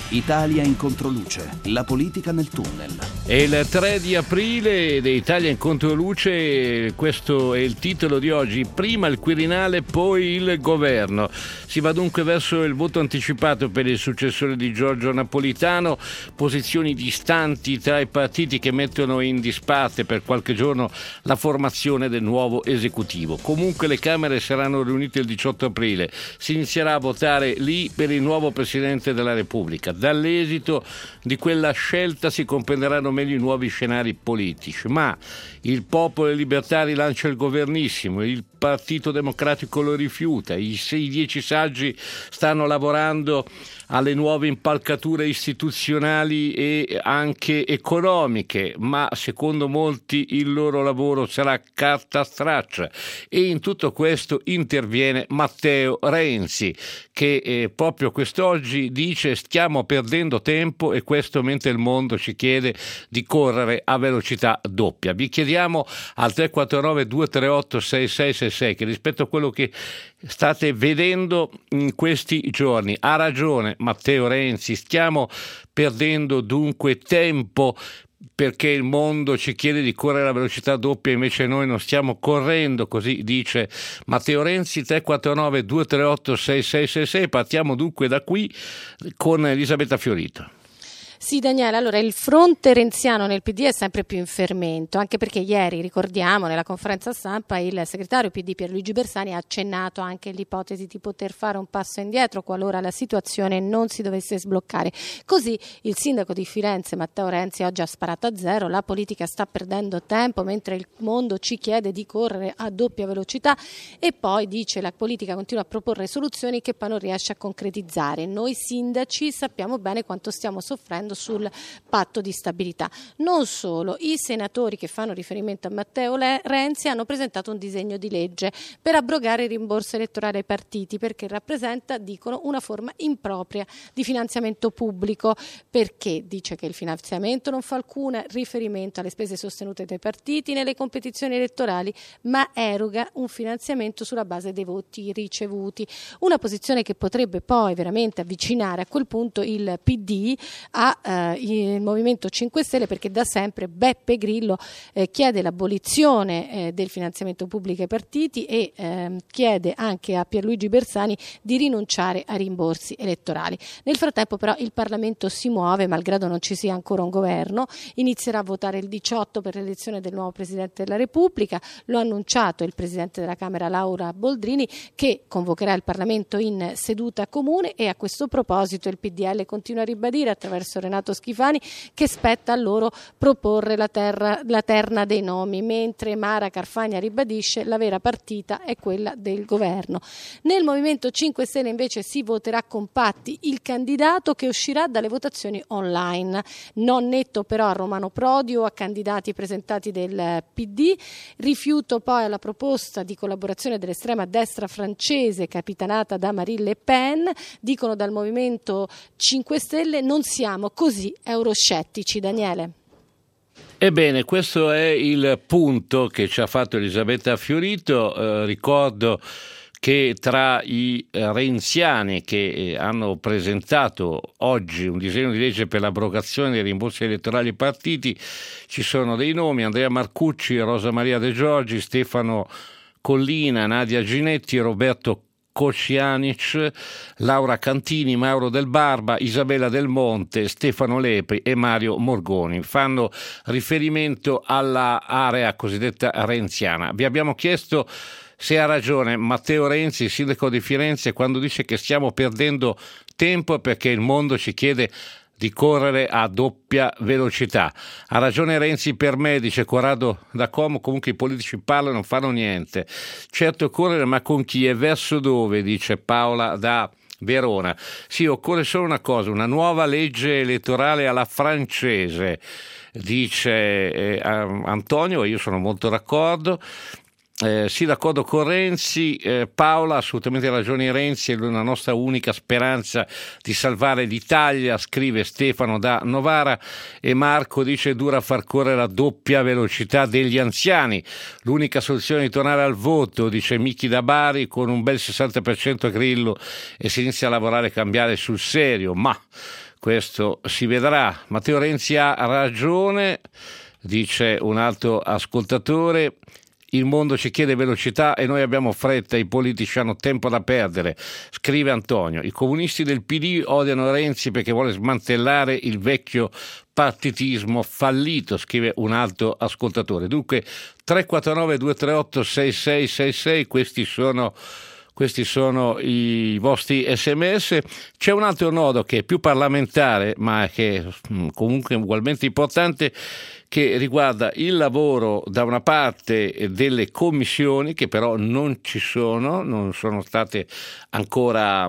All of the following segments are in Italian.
Italia in controluce, la politica nel tunnel. È il 3 di aprile di Italia in controluce, questo è il titolo di oggi. Prima il Quirinale, poi il governo. Si va dunque verso il voto anticipato per il successore di Giorgio Napolitano, posizioni distanti tra i partiti che mettono in disparte per qualche giorno la formazione del nuovo esecutivo. Comunque le Camere saranno riunite il 18 aprile, si inizierà a votare lì per il nuovo Presidente della Repubblica. Dall'esito di quella scelta si comprenderanno meglio i nuovi scenari politici, ma il Popolo e Libertà rilancia il governissimo, il Partito Democratico lo rifiuta, i 6-10 saggi stanno lavorando alle nuove impalcature istituzionali e anche economiche, ma secondo molti il loro lavoro sarà carta straccia, e in tutto questo interviene Matteo Renzi che proprio quest'oggi dice: stiamo perdendo tempo, e questo mentre il mondo ci chiede di correre a velocità doppia. Vi chiediamo al 349 238 6666 che rispetto a quello che state vedendo in questi giorni ha ragione Matteo Renzi, stiamo perdendo dunque tempo perché il mondo ci chiede di correre a velocità doppia, invece noi non stiamo correndo, così dice Matteo Renzi. 349 238 6666. Partiamo dunque da qui con Elisabetta Fiorito. Sì, Daniele, allora il fronte renziano nel PD è sempre più in fermento, anche perché ieri, ricordiamo, nella conferenza stampa il segretario PD Pierluigi Bersani ha accennato anche l'ipotesi di poter fare un passo indietro qualora la situazione non si dovesse sbloccare. Così il sindaco di Firenze Matteo Renzi oggi ha sparato a zero: la politica sta perdendo tempo mentre il mondo ci chiede di correre a doppia velocità, e poi dice la politica continua a proporre soluzioni che poi non riesce a concretizzare. Noi sindaci sappiamo bene quanto stiamo soffrendo sul patto di stabilità. Non solo, i senatori che fanno riferimento a Matteo Renzi hanno presentato un disegno di legge per abrogare il rimborso elettorale ai partiti, perché rappresenta, dicono, una forma impropria di finanziamento pubblico, perché dice che il finanziamento non fa alcun riferimento alle spese sostenute dai partiti nelle competizioni elettorali, ma eroga un finanziamento sulla base dei voti ricevuti. Una posizione che potrebbe poi veramente avvicinare a quel punto il PD il Movimento 5 Stelle, perché da sempre Beppe Grillo chiede l'abolizione del finanziamento pubblico ai partiti e chiede anche a Pierluigi Bersani di rinunciare ai rimborsi elettorali. Nel frattempo però il Parlamento si muove, malgrado non ci sia ancora un governo, inizierà a votare il 18 per l'elezione del nuovo Presidente della Repubblica. Lo ha annunciato il Presidente della Camera Laura Boldrini, che convocherà il Parlamento in seduta comune, e a questo proposito il PDL continua a ribadire attraverso Renato Schifani che spetta a loro proporre la terna dei nomi, mentre Mara Carfagna ribadisce la vera partita è quella del governo. Nel Movimento 5 Stelle invece si voterà compatti il candidato che uscirà dalle votazioni online. Non netto però a Romano Prodi o a candidati presentati del PD. Rifiuto poi alla proposta di collaborazione dell'estrema destra francese capitanata da Marine Le Pen. Dicono dal Movimento 5 Stelle: non siamo così euroscettici. Daniele. Ebbene, questo è il punto che ci ha fatto Elisabetta Fiorito. Ricordo che tra i renziani che hanno presentato oggi un disegno di legge per l'abrogazione dei rimborsi elettorali ai partiti ci sono dei nomi: Andrea Marcucci, Rosa Maria De Giorgi, Stefano Collina, Nadia Ginetti, Roberto Kocianic, Laura Cantini, Mauro Del Barba, Isabella Del Monte, Stefano Lepri e Mario Morgoni. Fanno riferimento alla area cosiddetta renziana. Vi abbiamo chiesto se ha ragione Matteo Renzi, sindaco di Firenze, quando dice che stiamo perdendo tempo perché il mondo ci chiede di correre a doppia velocità. Ha ragione Renzi per me, dice Corrado da Como, comunque i politici parlano e non fanno niente. Certo correre, ma con chi e verso dove, dice Paola da Verona. Sì, occorre solo una cosa, una nuova legge elettorale alla francese, dice Antonio, e io sono molto d'accordo. Sì, d'accordo con Renzi. Paola ha assolutamente ragione Renzi, è la nostra unica speranza di salvare l'Italia, scrive Stefano da Novara. E Marco dice: dura far correre a doppia velocità degli anziani, l'unica soluzione è di tornare al voto, dice Michi da Bari, con un bel 60% a Grillo e si inizia a lavorare e cambiare sul serio. Ma questo si vedrà. Matteo Renzi ha ragione, dice un altro ascoltatore. Il mondo ci chiede velocità e noi abbiamo fretta, i politici hanno tempo da perdere, scrive Antonio. I comunisti del PD odiano Renzi perché vuole smantellare il vecchio partitismo fallito, scrive un altro ascoltatore. Dunque 349 238 6666, questi sono i vostri sms. C'è un altro nodo che è più parlamentare, ma che è comunque ugualmente importante, che riguarda il lavoro da una parte delle commissioni, che però non sono state ancora,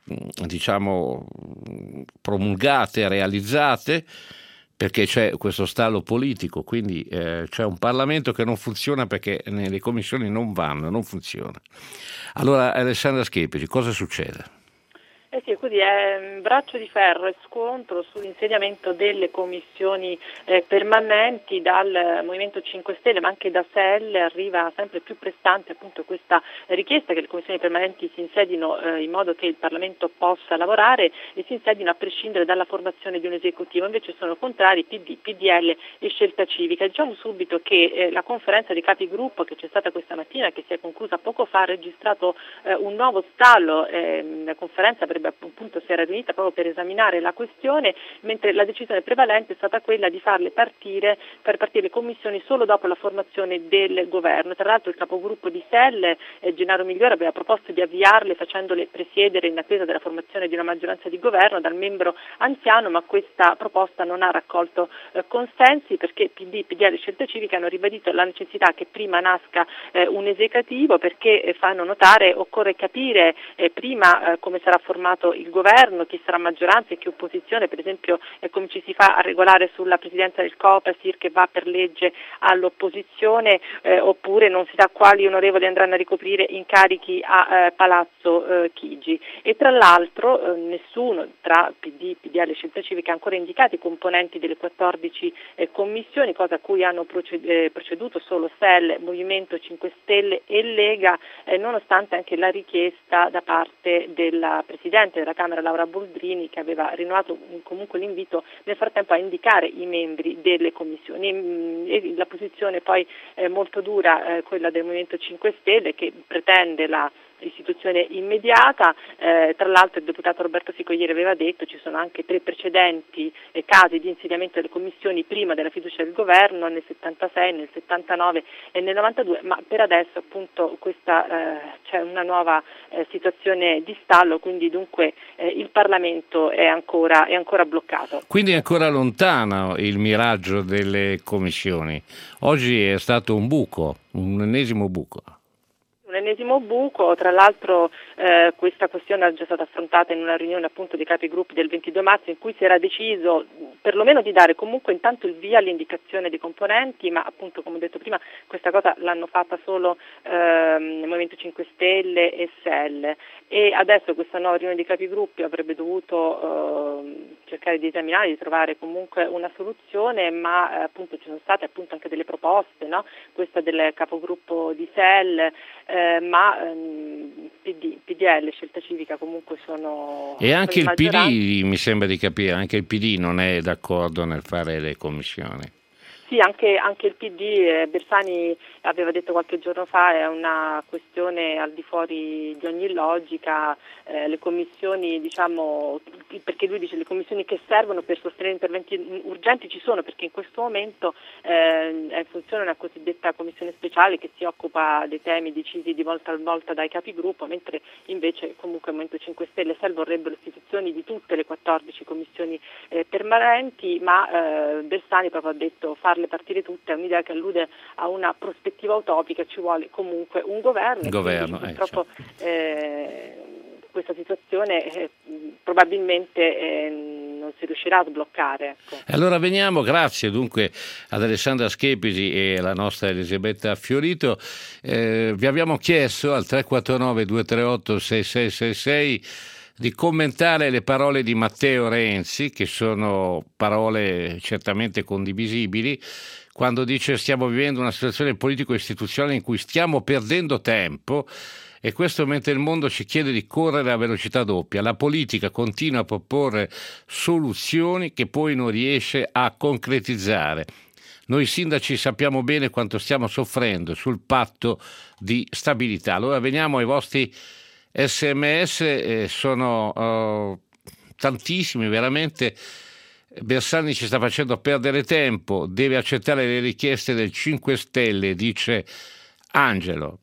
promulgate, realizzate, perché c'è questo stallo politico, quindi c'è un Parlamento che non funziona perché le commissioni non funziona. Allora, Alessandra Schepisi, cosa succede? Sì, quindi è un braccio di ferro e scontro sull'insediamento delle commissioni permanenti. Dal Movimento 5 Stelle ma anche da SEL arriva sempre più pressante appunto questa richiesta che le commissioni permanenti si insedino in modo che il Parlamento possa lavorare e si insedino a prescindere dalla formazione di un esecutivo. Invece sono contrari PD, PDL e Scelta Civica. Diciamo subito che la conferenza dei capigruppo che c'è stata questa mattina, che si è conclusa poco fa, ha registrato un nuovo stallo. La conferenza appunto si era riunita proprio per esaminare la questione, mentre la decisione prevalente è stata quella di far partire le commissioni solo dopo la formazione del governo. Tra l'altro il capogruppo di SEL, Gennaro Migliore, aveva proposto di avviarle facendole presiedere in attesa della formazione di una maggioranza di governo dal membro anziano, ma questa proposta non ha raccolto consensi, perché PD, PDL e Scelta Civica hanno ribadito la necessità che prima nasca un esecutivo, perché fanno notare occorre capire prima come sarà formato il governo, chi sarà maggioranza e chi opposizione, per esempio come ci si fa a regolare sulla presidenza del Copasir che va per legge all'opposizione, oppure non si sa quali onorevoli andranno a ricoprire incarichi a Palazzo Chigi. E tra l'altro nessuno tra PD, PDL e Scelta Civica ha ancora indicato i componenti delle 14 commissioni, cosa a cui hanno proceduto solo SEL, Movimento 5 Stelle e Lega, nonostante anche la richiesta da parte della Presidente della Camera Laura Boldrini, che aveva rinnovato comunque l'invito nel frattempo a indicare i membri delle commissioni. E la posizione poi molto dura, quella del Movimento 5 Stelle, che pretende la istituzione immediata. Tra l'altro il deputato Roberto Fico ieri aveva detto ci sono anche 3 precedenti casi di insediamento delle commissioni prima della fiducia del governo, nel 76, nel 79 e nel 92, ma per adesso appunto c'è una nuova situazione di stallo, quindi dunque il Parlamento è ancora bloccato. Quindi è ancora lontano il miraggio delle commissioni. Oggi è stato un ennesimo buco. Un ennesimo buco, tra l'altro questa questione è già stata affrontata in una riunione appunto dei capigruppi del 22 marzo, in cui si era deciso perlomeno di dare comunque intanto il via all'indicazione dei componenti, ma appunto come ho detto prima questa cosa l'hanno fatta solo il Movimento 5 Stelle e SEL, e adesso questa nuova riunione dei capigruppi avrebbe dovuto cercare di esaminare, di trovare comunque una soluzione, ma appunto ci sono state appunto anche delle proposte, no? Questa del capogruppo di SEL, ma PD, PDL, Scelta Civica comunque sono... E anche il PD, mi sembra di capire, anche il PD non è d'accordo nel fare le commissioni. Sì, anche il PD, Bersani aveva detto qualche giorno fa, è una questione al di fuori di ogni logica, le commissioni, perché lui dice le commissioni che servono per sostenere interventi urgenti ci sono, perché in questo momento funziona una cosiddetta commissione speciale che si occupa dei temi decisi di volta a volta dai capigruppo, mentre invece comunque il Movimento 5 Stelle e SEL vorrebbero l'istituzione di tutte le 14 commissioni permanenti, ma Bersani proprio ha detto farle partire tutte è un'idea che allude a una prospettiva utopica, ci vuole comunque un governo. Purtroppo questa situazione probabilmente non si riuscirà a sbloccare. Ecco. Allora veniamo, grazie dunque ad Alessandra Schepisi e alla nostra Elisabetta Fiorito. Vi abbiamo chiesto al 349 238 6666 di commentare le parole di Matteo Renzi, che sono parole certamente condivisibili, quando dice stiamo vivendo una situazione politico-istituzionale in cui stiamo perdendo tempo e questo mentre il mondo ci chiede di correre a velocità doppia. La politica continua a proporre soluzioni che poi non riesce a concretizzare. Noi sindaci sappiamo bene quanto stiamo soffrendo sul patto di stabilità. Allora veniamo ai vostri SMS, sono tantissimi veramente. Bersani ci sta facendo perdere tempo, deve accettare le richieste del 5 Stelle, dice Angelo.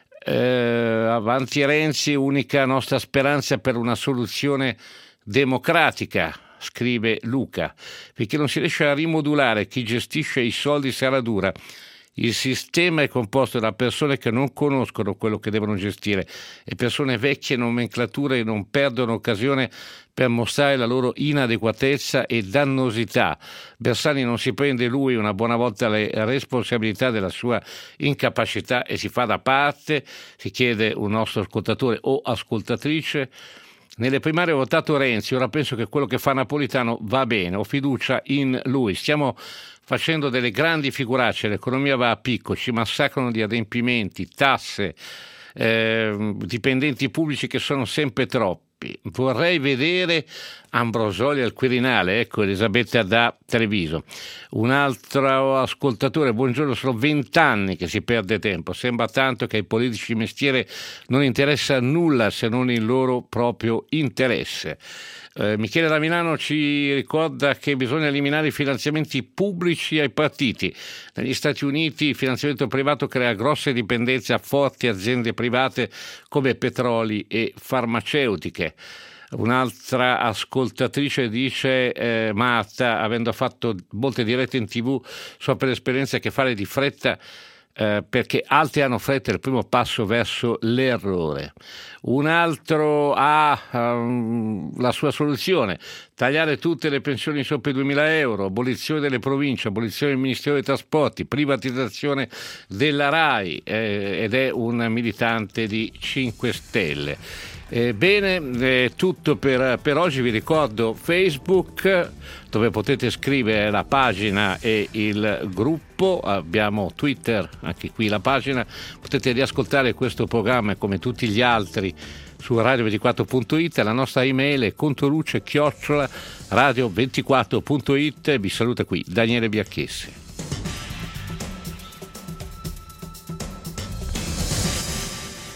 Avanti Renzi, unica nostra speranza per una soluzione democratica, scrive Luca, perché non si riesce a rimodulare chi gestisce i soldi sarà dura. Il sistema è composto da persone che non conoscono quello che devono gestire e persone vecchie nomenclature che non perdono occasione per mostrare la loro inadeguatezza e dannosità. Bersani non si prende lui una buona volta le responsabilità della sua incapacità e si fa da parte, si chiede un nostro ascoltatore o ascoltatrice. Nelle primarie ho votato Renzi, ora penso che quello che fa Napolitano va bene, ho fiducia in lui. Stiamo facendo delle grandi figuracce, l'economia va a picco, ci massacrano di adempimenti, tasse, dipendenti pubblici che sono sempre troppi. Vorrei vedere Ambrosoli al Quirinale, ecco Elisabetta da Treviso. Un altro ascoltatore, buongiorno, sono 20 anni che si perde tempo, sembra tanto che ai politici mestiere non interessa nulla se non il loro proprio interesse. Michele da Milano ci ricorda che bisogna eliminare i finanziamenti pubblici ai partiti. Negli Stati Uniti il finanziamento privato crea grosse dipendenze a forti aziende private come petroli e farmaceutiche. Un'altra ascoltatrice dice Marta, avendo fatto molte dirette in TV, so per esperienza che fare di fretta perché altri hanno fretta è il primo passo verso l'errore. Un altro ha la sua soluzione: tagliare tutte le pensioni sopra i 2.000 euro, abolizione delle province, abolizione del Ministero dei Trasporti, privatizzazione della RAI, ed è un militante di 5 Stelle. Bene, tutto per oggi. Vi ricordo Facebook, dove potete scrivere la pagina e il gruppo, abbiamo Twitter, anche qui la pagina, potete riascoltare questo programma come tutti gli altri su radio24.it, la nostra email è controluce@radio24.it. Vi saluta qui Daniele Biacchessi.